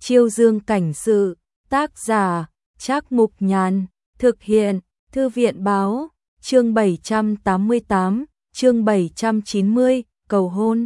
Chiêu Dương cảnh sự, tác giả, Trác Mục Nhàn, thực hiện, Thư viện báo, chương 788, chương 790, cầu hôn.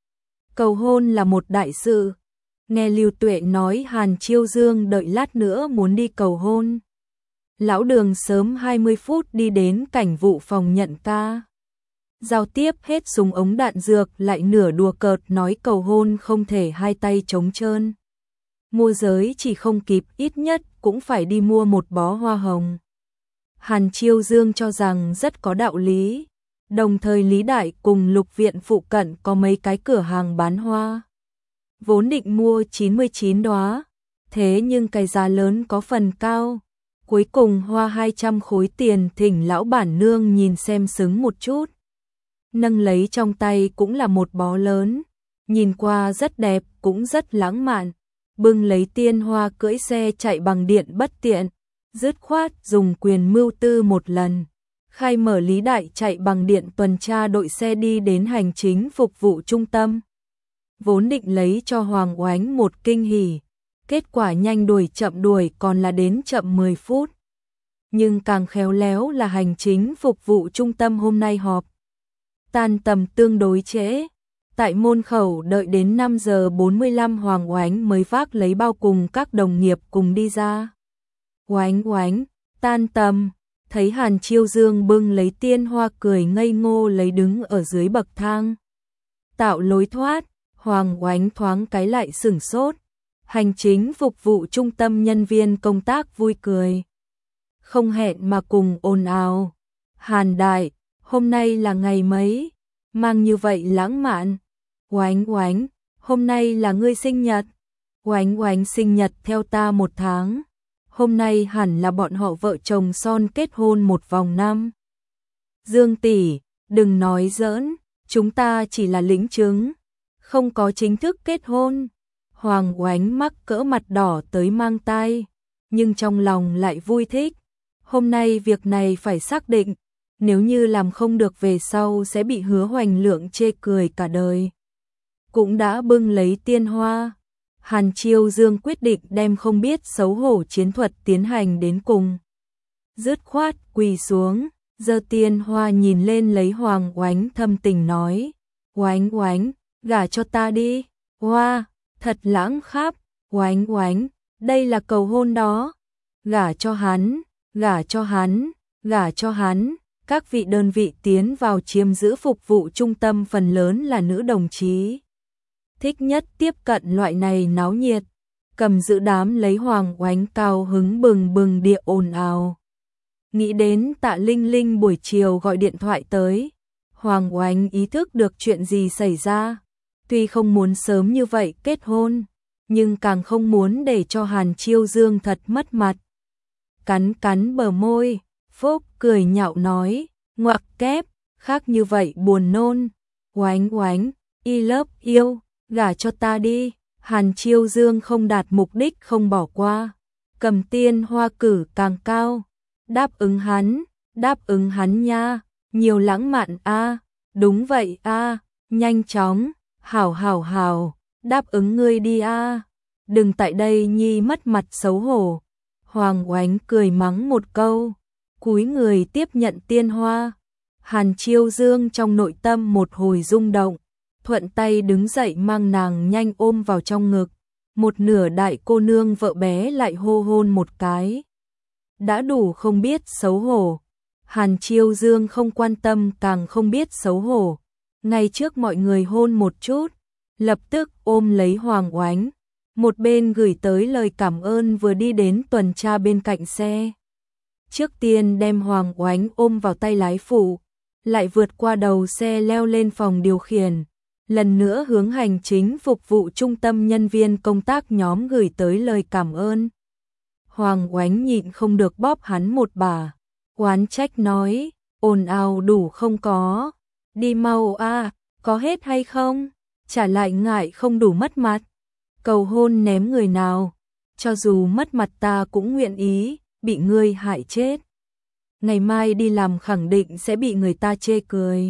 Cầu hôn là một đại sự. Nghe Lưu Tuệ nói Hàn Chiêu Dương đợi lát nữa muốn đi cầu hôn. Lão Đường sớm 20 phút đi đến cảnh vụ phòng nhận ca. Giao tiếp hết súng ống đạn dược, lại nửa đùa cợt nói cầu hôn không thể hai tay trống trơn. Mua giới chỉ không kịp, ít nhất cũng phải đi mua một bó hoa hồng. Hàn Chiêu Dương cho rằng rất có đạo lý. Đồng thời Lý Đại cùng Lục Viện phụ cận có mấy cái cửa hàng bán hoa. Vốn định mua 99 đóa, thế nhưng cái giá lớn có phần cao. Cuối cùng hoa 200 khối tiền, thỉnh lão bản nương nhìn xem xứng một chút. Nâng lấy trong tay cũng là một bó lớn, nhìn qua rất đẹp, cũng rất lãng mạn. Bưng lấy tiên hoa cưỡi xe chạy bằng điện bất tiện, dứt khoát dùng quyền mưu tư một lần. Khai mở Lý Đại chạy bằng điện tuần tra đội xe đi đến hành chính phục vụ trung tâm. Vốn định lấy cho Hoàng Oánh một kinh hỉ, kết quả nhanh đuổi chậm đuổi còn là đến chậm 10 phút. Nhưng càng khéo léo là hành chính phục vụ trung tâm hôm nay họp. Tan tầm tương đối trễ. Tại môn khẩu đợi đến 5 giờ 45 Hoàng Oánh mới vác lấy bao cùng các đồng nghiệp cùng đi ra. Oánh Oánh, tan tầm, thấy Hàn Chiêu Dương bưng lấy tiên hoa cười ngây ngô lấy đứng ở dưới bậc thang. Tạo lối thoát, Hoàng Oánh thoáng cái lại sửng sốt. Hành chính phục vụ trung tâm nhân viên công tác vui cười. Không hẹn mà cùng ồn ào. Hàn Đại, hôm nay là ngày mấy? Mang như vậy lãng mạn. Oánh Oánh, hôm nay là ngươi sinh nhật. Oánh Oánh sinh nhật theo ta 1 tháng. Hôm nay hẳn là bọn họ vợ chồng son kết hôn 1 vòng năm. Dương tỷ, đừng nói giỡn, chúng ta chỉ là lĩnh chứng, không có chính thức kết hôn. Hoàng Oánh mắc cỡ mặt đỏ tới mang tai, nhưng trong lòng lại vui thích. Hôm nay việc này phải xác định, nếu như làm không được về sau sẽ bị Hứa Hoành Lượng chê cười cả đời. Cũng đã bưng lấy tiên hoa, Hàn Chiêu Dương quyết định đem không biết xấu hổ chiến thuật tiến hành đến cùng. Dứt khoát quỳ xuống, giơ tiên hoa nhìn lên lấy Hoàng Oánh thâm tình nói. Oánh Oánh, gả cho ta đi. Hoa, thật lãng khắp. Oánh Oánh, đây là cầu hôn đó. Gả cho hắn, gả cho hắn, gả cho hắn. Các vị đơn vị tiến vào chiếm giữ phục vụ trung tâm phần lớn là nữ đồng chí. Thích nhất tiếp cận loại này náo nhiệt. Cầm giữ đám lấy Hoàng Oánh cao hứng bừng bừng địa ồn ào. Nghĩ đến Tạ Linh Linh buổi chiều gọi điện thoại tới. Hoàng Oánh ý thức được chuyện gì xảy ra. Tuy không muốn sớm như vậy kết hôn, nhưng càng không muốn để cho Hàn Chiêu Dương thật mất mặt. Cắn cắn bờ môi, Phúc cười nhạo nói, ngoặc kép, khác như vậy buồn nôn. Oánh Oánh, I love you, gả cho ta đi. Hàn Chiêu Dương không đạt mục đích không bỏ qua, cầm tiên hoa cử càng cao. Đáp ứng hắn nha, nhiều lãng mạn a. Đúng vậy a, nhanh chóng, hảo, đáp ứng ngươi đi a. Đừng tại đây nhi mất mặt xấu hổ. Hoàng Oánh cười mắng một câu, cúi người tiếp nhận tiên hoa. Hàn Chiêu Dương trong nội tâm một hồi rung động, thuận tay đứng dậy mang nàng nhanh ôm vào trong ngực. Một nửa đại cô nương vợ bé lại hô hôn một cái. Đã đủ không biết xấu hổ. Hàn Chiêu Dương không quan tâm càng không biết xấu hổ. Ngay trước mọi người hôn một chút, lập tức ôm lấy Hoàng Oánh. Một bên gửi tới lời cảm ơn vừa đi đến tuần tra bên cạnh xe. Trước tiên đem Hoàng Oánh ôm vào tay lái phụ, lại vượt qua đầu xe leo lên phòng điều khiển. Lần nữa hướng hành chính phục vụ trung tâm nhân viên công tác nhóm gửi tới lời cảm ơn. Hoàng Oánh nhịn không được bóp hắn một bà, oán trách nói, ồn ào đủ không có, đi mau a, có hết hay không, trả lại ngại không đủ mất mặt. Cầu hôn ném người nào, cho dù mất mặt ta cũng nguyện ý, bị ngươi hại chết. Ngày mai đi làm khẳng định sẽ bị người ta chê cười.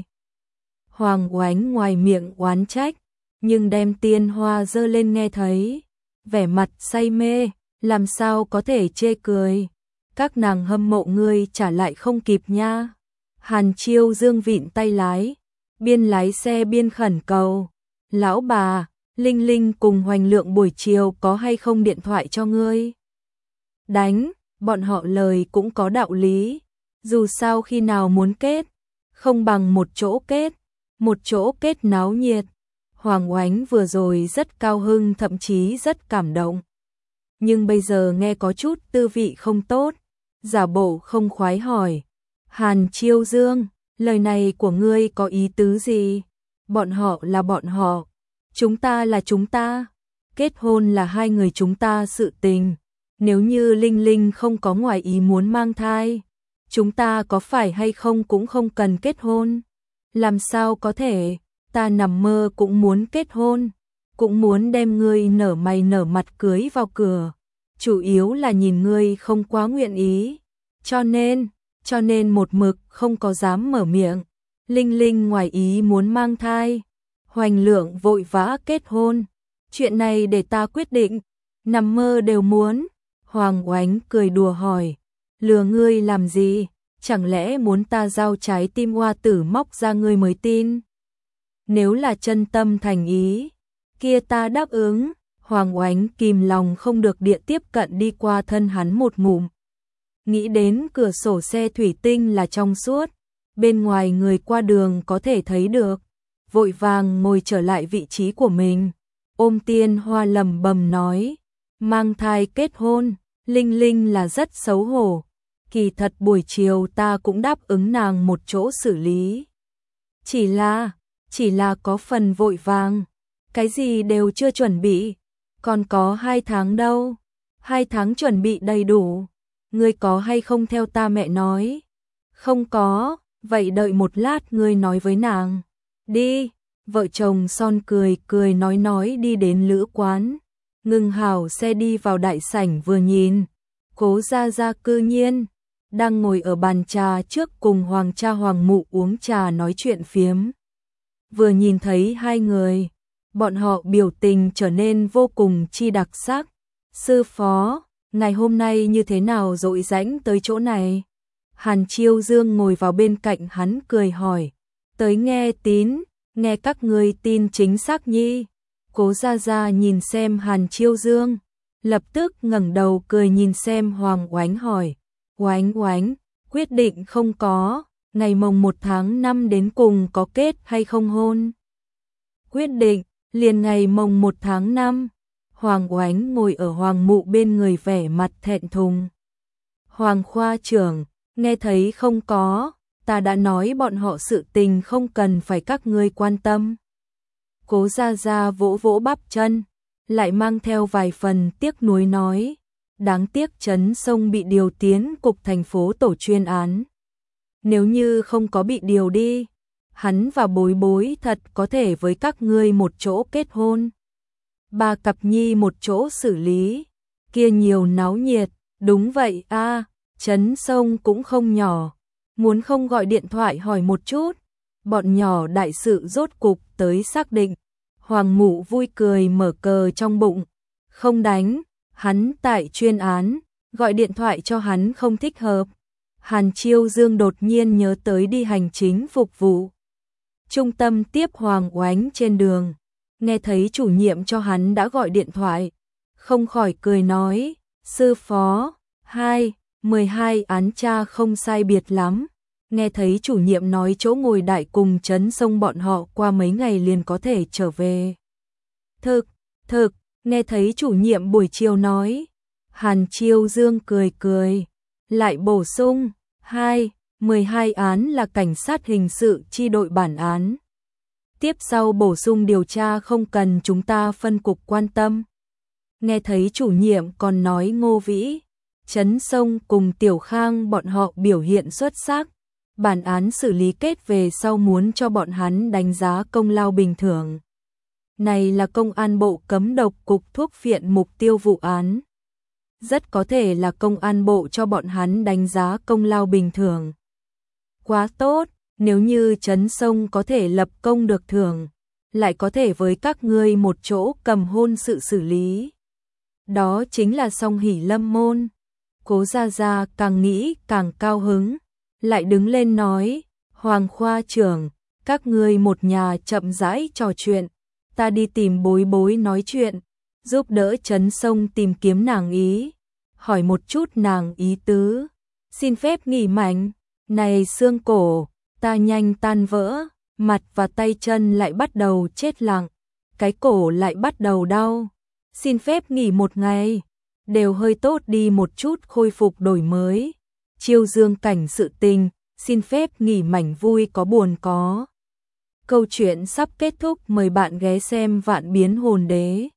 Hoàng Oánh ngoài miệng oán trách, nhưng đem tiên hoa dơ lên nghe thấy, vẻ mặt say mê, làm sao có thể chê cười. Các nàng hâm mộ ngươi trả lại không kịp nha. Hàn Chiêu Dương vịn tay lái, biên lái xe biên khẩn cầu. Lão bà, Linh Linh cùng Hoành Lượng buổi chiều có hay không điện thoại cho ngươi? Đánh, bọn họ lời cũng có đạo lý. Dù sao khi nào muốn kết, không bằng một chỗ kết náo nhiệt. Hoàng Oánh vừa rồi rất cao hưng, thậm chí rất cảm động. Nhưng bây giờ nghe có chút tư vị không tốt, giả bộ không khoái hỏi. Hàn Chiêu Dương, lời này của ngươi có ý tứ gì? Bọn họ là bọn họ, chúng ta là chúng ta. Kết hôn là hai người chúng ta sự tình. Nếu như Linh Linh không có ngoài ý muốn mang thai, chúng ta có phải hay không cũng không cần kết hôn. Làm sao có thể, ta nằm mơ cũng muốn kết hôn, cũng muốn đem ngươi nở mày nở mặt cưới vào cửa. Chủ yếu là nhìn ngươi không quá nguyện ý, cho nên một mực không có dám mở miệng. Linh Linh ngoài ý muốn mang thai, Hoành Lượng vội vã kết hôn. Chuyện này để ta quyết định, nằm mơ đều muốn. Hoàng Oánh cười đùa hỏi, lừa ngươi làm gì? Chẳng lẽ muốn ta giao trái tim hoa tử móc ra ngươi mới tin? Nếu là chân tâm thành ý, kia ta đáp ứng. Hoàng Oánh kìm lòng không được địa tiếp cận đi qua thân hắn một ngụm. Nghĩ đến cửa sổ xe thủy tinh là trong suốt, bên ngoài người qua đường có thể thấy được, vội vàng ngồi trở lại vị trí của mình. Ôm Tiên Hoa lẩm bẩm nói, mang thai kết hôn, Linh Linh là rất xấu hổ. Kỳ thật buổi chiều ta cũng đáp ứng nàng một chỗ xử lý. Chỉ là có phần vội vàng, cái gì đều chưa chuẩn bị, còn có 2 tháng đâu. 2 tháng chuẩn bị đầy đủ. Ngươi có hay không theo ta mẹ nói? Không có, vậy đợi một lát ngươi nói với nàng. Đi, vợ chồng son cười nói đi đến lữ quán. Ngừng hảo xe đi vào đại sảnh vừa nhìn. Cố Gia Gia cư nhiên đang ngồi ở bàn trà trước cùng hoàng cha hoàng mụ uống trà nói chuyện phiếm. Vừa nhìn thấy hai người, bọn họ biểu tình trở nên vô cùng chi đặc sắc. Sư phó, ngày hôm nay như thế nào rỗi rãnh tới chỗ này? Hàn Chiêu Dương ngồi vào bên cạnh hắn cười hỏi. Tới nghe tín, nghe các ngươi tin chính xác nhi. Cố Gia Gia nhìn xem Hàn Chiêu Dương, lập tức ngẩng đầu cười nhìn xem Hoàng Oánh hỏi. Oánh Oánh, quyết định không có, ngày mồng 1 tháng 5 đến cùng có kết hay không hôn? Quyết định, liền ngày mồng 1 tháng 5. Hoàng Oánh ngồi ở Hoàng mụ bên người vẻ mặt thẹn thùng. Hoàng khoa trưởng, nghe thấy không có, ta đã nói bọn họ sự tình không cần phải các ngươi quan tâm. Cố Gia Gia vỗ vỗ bắp chân, lại mang theo vài phần tiếc nuối nói. Đáng tiếc Trấn Sông bị điều tiến cục thành phố tổ chuyên án. Nếu như không có bị điều đi, hắn và Bối Bối thật có thể với các ngươi một chỗ kết hôn. 3 cặp nhi một chỗ xử lý, kia nhiều náo nhiệt. Đúng vậy a, Trấn Sông cũng không nhỏ, muốn không gọi điện thoại hỏi một chút. Bọn nhỏ đại sự rốt cục tới xác định. Hoàng mụ vui cười mở cờ trong bụng. Không đánh, hắn tại chuyên án, gọi điện thoại cho hắn không thích hợp. Hàn Chiêu Dương đột nhiên nhớ tới đi hành chính phục vụ trung tâm tiếp Hoàng Oánh trên đường, nghe thấy chủ nhiệm cho hắn đã gọi điện thoại, không khỏi cười nói, sư phó, 12 án tra không sai biệt lắm. Nghe thấy chủ nhiệm nói chỗ ngồi đại cùng Trấn Sông bọn họ qua mấy ngày liền có thể trở về. Thực, nghe thấy chủ nhiệm buổi chiều nói. Hàn Chiêu Dương cười, lại bổ sung, 12 án là cảnh sát hình sự chi đội bản án. Tiếp sau bổ sung điều tra không cần chúng ta phân cục quan tâm. Nghe thấy chủ nhiệm còn nói Ngô Vĩ, Trấn Sông cùng Tiểu Khang bọn họ biểu hiện xuất sắc. Bản án xử lý kết về sau muốn cho bọn hắn đánh giá công lao bình thường. Này là công an bộ cấm độc cục thuốc viện mục tiêu vụ án. Rất có thể là công an bộ cho bọn hắn đánh giá công lao bình thường. Quá tốt, nếu như Trấn Sông có thể lập công được thưởng, lại có thể với các ngươi một chỗ cầm hôn sự xử lý. đó chính là Song Hỷ Lâm môn. Cố Gia Gia càng nghĩ càng cao hứng, lại đứng lên nói, Hoàng khoa trưởng, các ngươi một nhà chậm rãi trò chuyện, ta đi tìm Bối Bối nói chuyện, giúp đỡ Trấn Sông tìm kiếm nàng ý, hỏi một chút nàng ý tứ, xin phép nghỉ mạnh, này xương cổ, ta nhanh tan vỡ, mặt và tay chân lại bắt đầu chết lặng, cái cổ lại bắt đầu đau, xin phép nghỉ một ngày, đều hơi tốt đi một chút khôi phục đổi mới, chiêu dương cảnh sự tình, xin phép nghỉ mảnh vui có buồn có. Câu chuyện sắp kết thúc, mời bạn ghé xem Vạn Biến Hồn Đế.